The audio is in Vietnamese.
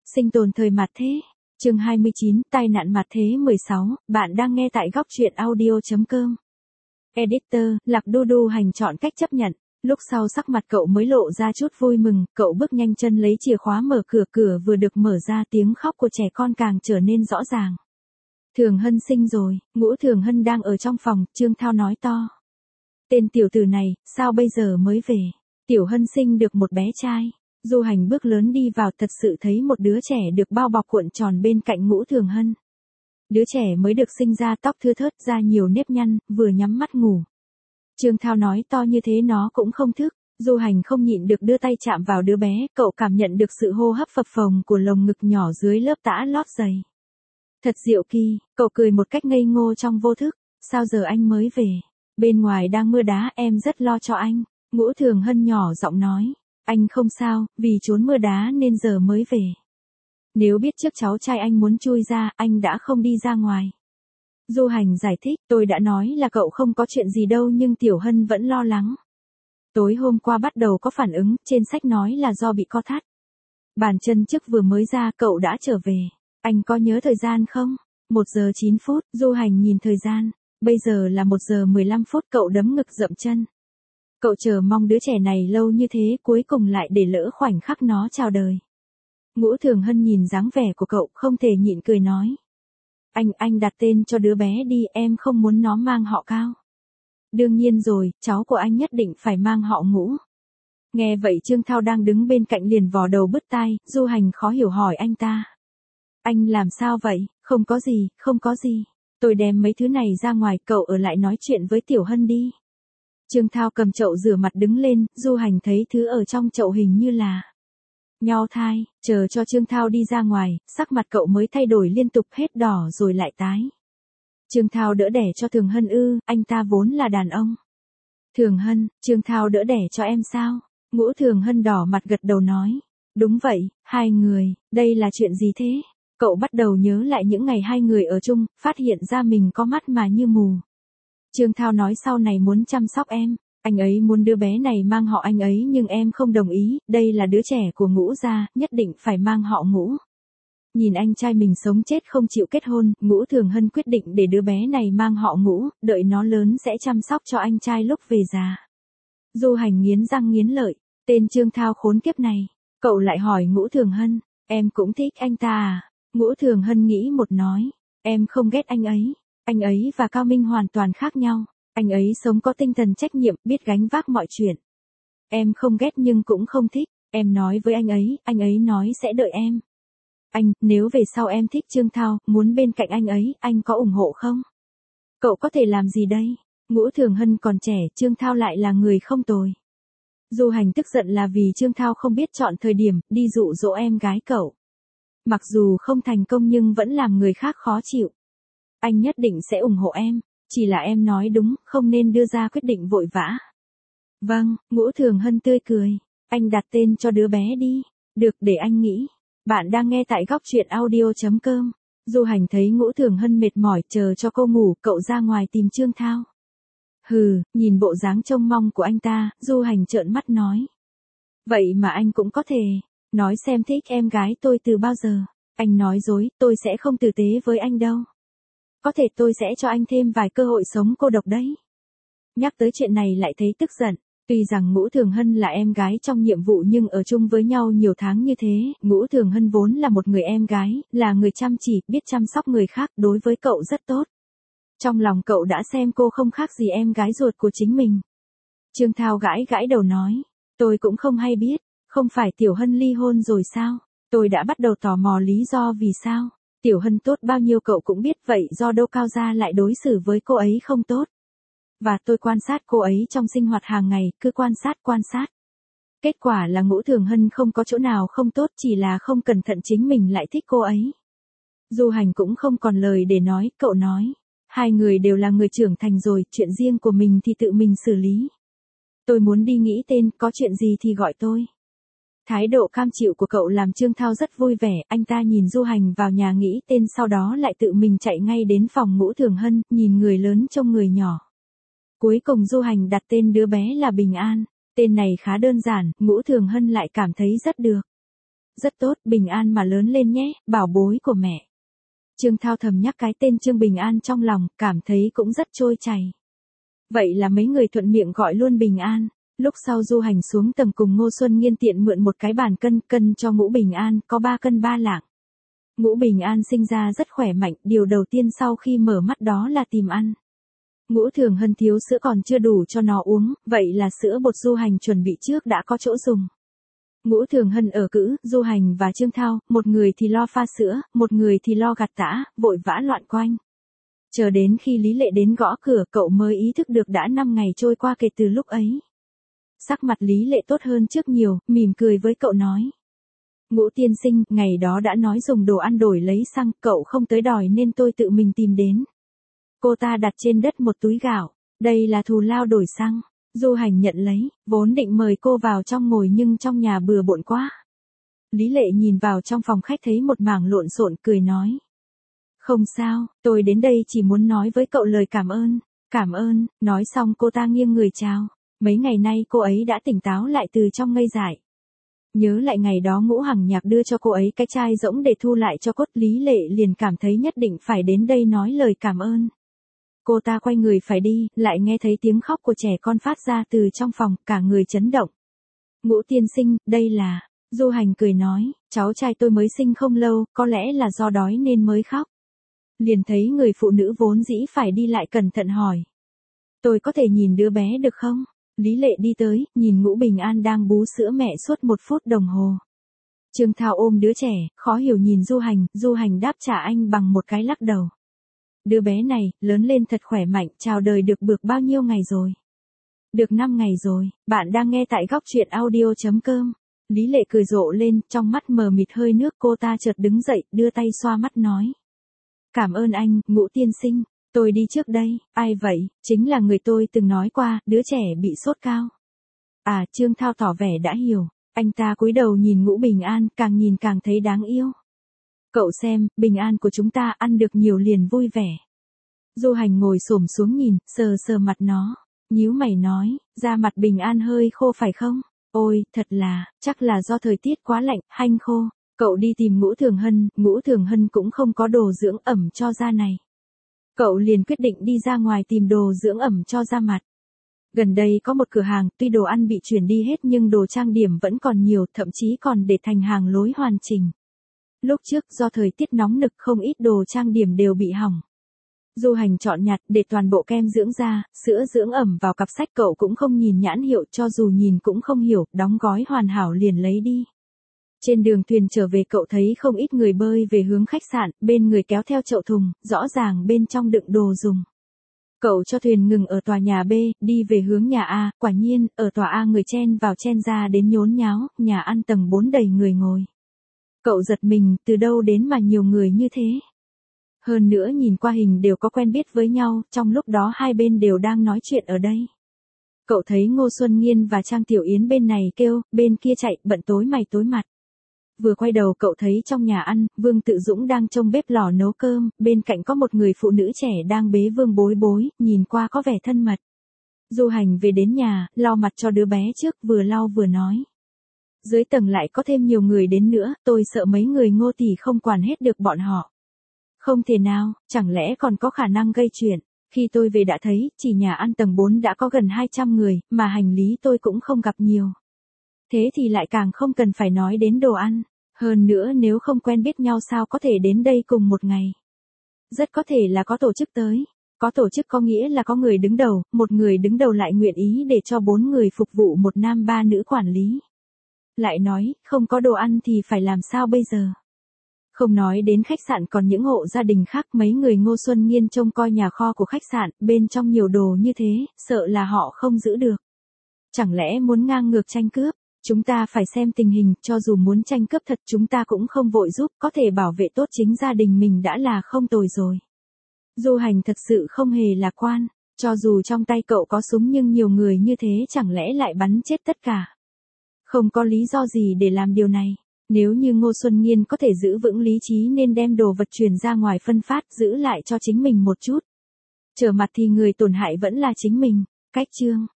Sinh tồn thời mạt thế. Chương 29, tai nạn mạt thế 16, bạn đang nghe tại góc truyện audio.com. Editor, Lạc Đu Đu Hành chọn cách chấp nhận. Lúc sau sắc mặt cậu mới lộ ra chút vui mừng, cậu bước nhanh chân lấy chìa khóa mở cửa, cửa vừa được mở ra tiếng khóc của trẻ con càng trở nên rõ ràng. Thường Hân sinh rồi, Ngũ Thường Hân đang ở trong phòng, Trương Thao nói to. Tên tiểu tử này, sao bây giờ mới về? Tiểu Hân sinh được một bé trai. Du Hành bước lớn đi vào, thật sự thấy một đứa trẻ được bao bọc cuộn tròn bên cạnh Ngũ Thường Hân. Đứa trẻ mới được sinh ra tóc thưa thớt ra nhiều nếp nhăn, vừa nhắm mắt ngủ. Trương Thao nói to như thế nó cũng không thức. Du Hành không nhịn được đưa tay chạm vào đứa bé, cậu cảm nhận được sự hô hấp phập phồng của lồng ngực nhỏ dưới lớp tã lót giày. Thật diệu kỳ, cậu cười một cách ngây ngô trong vô thức. Sao giờ anh mới về? Bên ngoài đang mưa đá, em rất lo cho anh. Ngũ Thường Hân nhỏ giọng nói. Anh không sao, vì trốn mưa đá nên giờ mới về. Nếu biết trước cháu trai anh muốn chui ra, anh đã không đi ra ngoài. Du Hành giải thích, tôi đã nói là cậu không có chuyện gì đâu nhưng Tiểu Hân vẫn lo lắng. Tối hôm qua bắt đầu có phản ứng, trên sách nói là do bị co thắt. Bàn chân trước vừa mới ra cậu đã trở về. Anh có nhớ thời gian không? 1 giờ 9 phút, Du Hành nhìn thời gian. Bây giờ là 1 giờ 15 phút, cậu đấm ngực dậm chân. Cậu chờ mong đứa trẻ này lâu như thế cuối cùng lại để lỡ khoảnh khắc nó chào đời. Ngũ Thường Hân nhìn dáng vẻ của cậu không thể nhịn cười nói. Anh đặt tên cho đứa bé đi, em không muốn nó mang họ Cao. Đương nhiên rồi, cháu của anh nhất định phải mang họ Ngũ. Nghe vậy Trương Thao đang đứng bên cạnh liền vò đầu bứt tai, Du Hành khó hiểu hỏi anh ta. Anh làm sao vậy? Không có gì, không có gì. Tôi đem mấy thứ này ra ngoài, cậu ở lại nói chuyện với Tiểu Hân đi. Trương Thao cầm chậu rửa mặt đứng lên, Du Hành thấy thứ ở trong chậu hình như là nho thai, chờ cho Trương Thao đi ra ngoài, sắc mặt cậu mới thay đổi liên tục, hết đỏ rồi lại tái. Trương Thao đỡ đẻ cho Thường Hân ư? Anh ta vốn là đàn ông. Thường Hân, Trương Thao đỡ đẻ cho em sao? Ngũ Thường Hân đỏ mặt gật đầu nói. Đúng vậy, hai người, đây là chuyện gì thế? Cậu bắt đầu nhớ lại những ngày hai người ở chung, phát hiện ra mình có mắt mà như mù. Trương Thao nói sau này muốn chăm sóc em, anh ấy muốn đứa bé này mang họ anh ấy nhưng em không đồng ý, đây là đứa trẻ của Ngũ gia, nhất định phải mang họ Ngũ. Nhìn anh trai mình sống chết không chịu kết hôn, Ngũ Thường Hân quyết định để đứa bé này mang họ Ngũ, đợi nó lớn sẽ chăm sóc cho anh trai lúc về già. Du Hành nghiến răng nghiến lợi, tên Trương Thao khốn kiếp này. Cậu lại hỏi Ngũ Thường Hân, em cũng thích anh ta à? Ngũ Thường Hân nghĩ một nói, em không ghét anh ấy và Cao Minh hoàn toàn khác nhau, anh ấy sống có tinh thần trách nhiệm, biết gánh vác mọi chuyện. Em không ghét nhưng cũng không thích, em nói với anh ấy nói sẽ đợi em. Anh, nếu về sau em thích Trương Thao, muốn bên cạnh anh ấy, anh có ủng hộ không? Cậu có thể làm gì đây? Ngũ Thường Hân còn trẻ, Trương Thao lại là người không tồi. Du Hành tức giận là vì Trương Thao không biết chọn thời điểm, đi dụ dỗ em gái cậu. Mặc dù không thành công nhưng vẫn làm người khác khó chịu. Anh nhất định sẽ ủng hộ em, chỉ là em nói đúng, không nên đưa ra quyết định vội vã. Vâng, Ngũ Thường Hân tươi cười, anh đặt tên cho đứa bé đi. Được, để anh nghĩ. Bạn đang nghe tại góc truyện audio.com. Du Hành thấy Ngũ Thường Hân mệt mỏi, chờ cho cô ngủ, cậu ra ngoài tìm Trương Thao. Hừ, nhìn bộ dáng trông mong của anh ta, Du Hành trợn mắt nói. Vậy mà anh cũng có thể nói xem thích em gái tôi từ bao giờ. Anh nói dối, tôi sẽ không tử tế với anh đâu. Có thể tôi sẽ cho anh thêm vài cơ hội sống cô độc đấy. Nhắc tới chuyện này lại thấy tức giận. Tuy rằng Ngũ Thường Hân là em gái trong nhiệm vụ nhưng ở chung với nhau nhiều tháng như thế, Ngũ Thường Hân vốn là một người em gái, là người chăm chỉ, biết chăm sóc người khác, đối với cậu rất tốt. Trong lòng cậu đã xem cô không khác gì em gái ruột của chính mình. Trương Thao gãi gãi đầu nói, tôi cũng không hay biết, không phải Tiểu Hân ly hôn rồi sao? Tôi đã bắt đầu tò mò lý do vì sao. Tiểu Hân tốt bao nhiêu cậu cũng biết, vậy do đâu Cao gia lại đối xử với cô ấy không tốt. Và tôi quan sát cô ấy trong sinh hoạt hàng ngày, cứ quan sát. Kết quả là Ngũ Thường Hân không có chỗ nào không tốt, chỉ là không cẩn thận chính mình lại thích cô ấy. Du Hành cũng không còn lời để nói, cậu nói. Hai người đều là người trưởng thành rồi, chuyện riêng của mình thì tự mình xử lý. Tôi muốn đi nghĩ tên, có chuyện gì thì gọi tôi. Thái độ cam chịu của cậu làm Trương Thao rất vui vẻ, anh ta nhìn Du Hành vào nhà nghĩ tên sau đó lại tự mình chạy ngay đến phòng Ngũ Thường Hân, nhìn người lớn trông người nhỏ. Cuối cùng Du Hành đặt tên đứa bé là Bình An, tên này khá đơn giản, Ngũ Thường Hân lại cảm thấy rất được. rất tốt, bình an mà lớn lên nhé, bảo bối của mẹ. Trương Thao thầm nhắc cái tên Trương Bình An trong lòng, cảm thấy cũng rất trôi chảy. Vậy là mấy người thuận miệng gọi luôn Bình An. Lúc sau Du Hành xuống tầng cùng Ngô Xuân Nghiên tiện mượn một cái bàn cân cho Ngũ Bình An, có 3 cân 3 lạng. Ngũ Bình An sinh ra rất khỏe mạnh, điều đầu tiên sau khi mở mắt đó là tìm ăn. Ngũ Thường Hân thiếu sữa còn chưa đủ cho nó uống, vậy là sữa bột Du Hành chuẩn bị trước đã có chỗ dùng. Ngũ Thường Hân ở cữ, Du Hành và Trương Thao, một người thì lo pha sữa, một người thì lo gặt tã, vội vã loạn quanh. Chờ đến khi Lý Lệ đến gõ cửa, cậu mới ý thức được đã 5 ngày trôi qua kể từ lúc ấy. Sắc mặt Lý Lệ tốt hơn trước nhiều, mỉm cười với cậu nói. Ngũ tiên sinh, ngày đó đã nói dùng đồ ăn đổi lấy xăng, cậu không tới đòi nên tôi tự mình tìm đến. Cô ta đặt trên đất một túi gạo, đây là thù lao đổi xăng. Du Hành nhận lấy, vốn định mời cô vào trong ngồi nhưng trong nhà bừa bộn quá. Lý Lệ nhìn vào trong phòng khách thấy một mảng lộn xộn, cười nói. Không sao, tôi đến đây chỉ muốn nói với cậu lời cảm ơn. Cảm ơn, nói xong cô ta nghiêng người chào. Mấy ngày nay cô ấy đã tỉnh táo lại từ trong ngây dại. Nhớ lại ngày đó Ngũ Hằng Nhạc đưa cho cô ấy cái chai rỗng để thu lại cho cốt, Lý Lệ liền cảm thấy nhất định phải đến đây nói lời cảm ơn. Cô ta quay người phải đi, lại nghe thấy tiếng khóc của trẻ con phát ra từ trong phòng, cả người chấn động. Ngũ tiên sinh, đây là... Du Hành cười nói, cháu trai tôi mới sinh không lâu, có lẽ là do đói nên mới khóc. Liền thấy người phụ nữ vốn dĩ phải đi lại cẩn thận hỏi. Tôi có thể nhìn đứa bé được không? Lý Lệ đi tới, nhìn Ngũ Bình An đang bú sữa mẹ suốt 1 phút đồng hồ. Trương Thao ôm đứa trẻ, khó hiểu nhìn Du Hành đáp trả anh bằng một cái lắc đầu. Đứa bé này, lớn lên thật khỏe mạnh, chào đời được bao nhiêu ngày rồi? Được 5 ngày rồi, bạn đang nghe tại góc truyện audio.com. Lý Lệ cười rộ lên, trong mắt mờ mịt hơi nước, cô ta chợt đứng dậy, đưa tay xoa mắt nói. Cảm ơn anh, Ngũ tiên sinh, tôi đi trước đây, ai vậy, chính là người tôi từng nói qua, đứa trẻ bị sốt cao. À, Trương Thao tỏ vẻ đã hiểu, anh ta cúi đầu nhìn Ngũ Bình An, càng nhìn càng thấy đáng yêu. Cậu xem, Bình An của chúng ta ăn được nhiều liền vui vẻ. Du Hành ngồi xổm xuống nhìn, sờ mặt nó, nhíu mày nói, da mặt Bình An hơi khô phải không? Ôi, thật là, chắc là do thời tiết quá lạnh, hanh khô. Cậu đi tìm Ngũ Thường Hân cũng không có đồ dưỡng ẩm cho da này. Cậu liền quyết định đi ra ngoài tìm đồ dưỡng ẩm cho da mặt. Gần đây có một cửa hàng, tuy đồ ăn bị chuyển đi hết nhưng đồ trang điểm vẫn còn nhiều, thậm chí còn để thành hàng lối hoàn chỉnh. Lúc trước do thời tiết nóng nực không ít đồ trang điểm đều bị hỏng. Du Hành chọn nhặt để toàn bộ kem dưỡng da, sữa dưỡng ẩm vào cặp sách, cậu cũng không nhìn nhãn hiệu, cho dù nhìn cũng không hiểu, đóng gói hoàn hảo liền lấy đi. Trên đường thuyền trở về cậu thấy không ít người bơi về hướng khách sạn, bên người kéo theo chậu thùng, rõ ràng bên trong đựng đồ dùng. Cậu cho thuyền ngừng ở tòa nhà B, đi về hướng nhà A, quả nhiên, ở tòa A người chen vào chen ra đến nhốn nháo, nhà ăn tầng 4 đầy người ngồi. Cậu giật mình, từ đâu đến mà nhiều người như thế? Hơn nữa nhìn qua hình đều có quen biết với nhau, trong lúc đó hai bên đều đang nói chuyện ở đây. Cậu thấy Ngô Xuân Nghiên và Trang Tiểu Yến bên này kêu, bên kia chạy, bận tối mày tối mặt. Vừa quay đầu cậu thấy trong nhà ăn, Vương Tự Dũng đang trông bếp lò nấu cơm, bên cạnh có một người phụ nữ trẻ đang bế Vương Bối Bối, nhìn qua có vẻ thân mật. Du Hành về đến nhà, lau mặt cho đứa bé trước, vừa lau vừa nói. Dưới tầng lại có thêm nhiều người đến nữa, tôi sợ mấy người Ngô tỷ không quản hết được bọn họ. Không thể nào, chẳng lẽ còn có khả năng gây chuyện. Khi tôi về đã thấy, chỉ nhà ăn tầng 4 đã có gần 200 người, mà hành lý tôi cũng không gặp nhiều. Thế thì lại càng không cần phải nói đến đồ ăn. Hơn nữa nếu không quen biết nhau sao có thể đến đây cùng một ngày. Rất có thể là có tổ chức tới. Có tổ chức có nghĩa là có người đứng đầu, một người đứng đầu lại nguyện ý để cho 4 người phục vụ, 1 nam 3 nữ quản lý. Lại nói, không có đồ ăn thì phải làm sao bây giờ? Không nói đến khách sạn, còn những hộ gia đình khác, mấy người Ngô Xuân Nghiên trông coi nhà kho của khách sạn, bên trong nhiều đồ như thế, sợ là họ không giữ được. Chẳng lẽ muốn ngang ngược tranh cướp? Chúng ta phải xem tình hình, cho dù muốn tranh cướp thật chúng ta cũng không vội giúp, có thể bảo vệ tốt chính gia đình mình đã là không tồi rồi. Du Hành thật sự không hề lạc quan, cho dù trong tay cậu có súng nhưng nhiều người như thế chẳng lẽ lại bắn chết tất cả. Không có lý do gì để làm điều này. Nếu như Ngô Xuân Nghiên có thể giữ vững lý trí nên đem đồ vật truyền ra ngoài phân phát, giữ lại cho chính mình một chút. Trở mặt thì người tổn hại vẫn là chính mình. Cách chương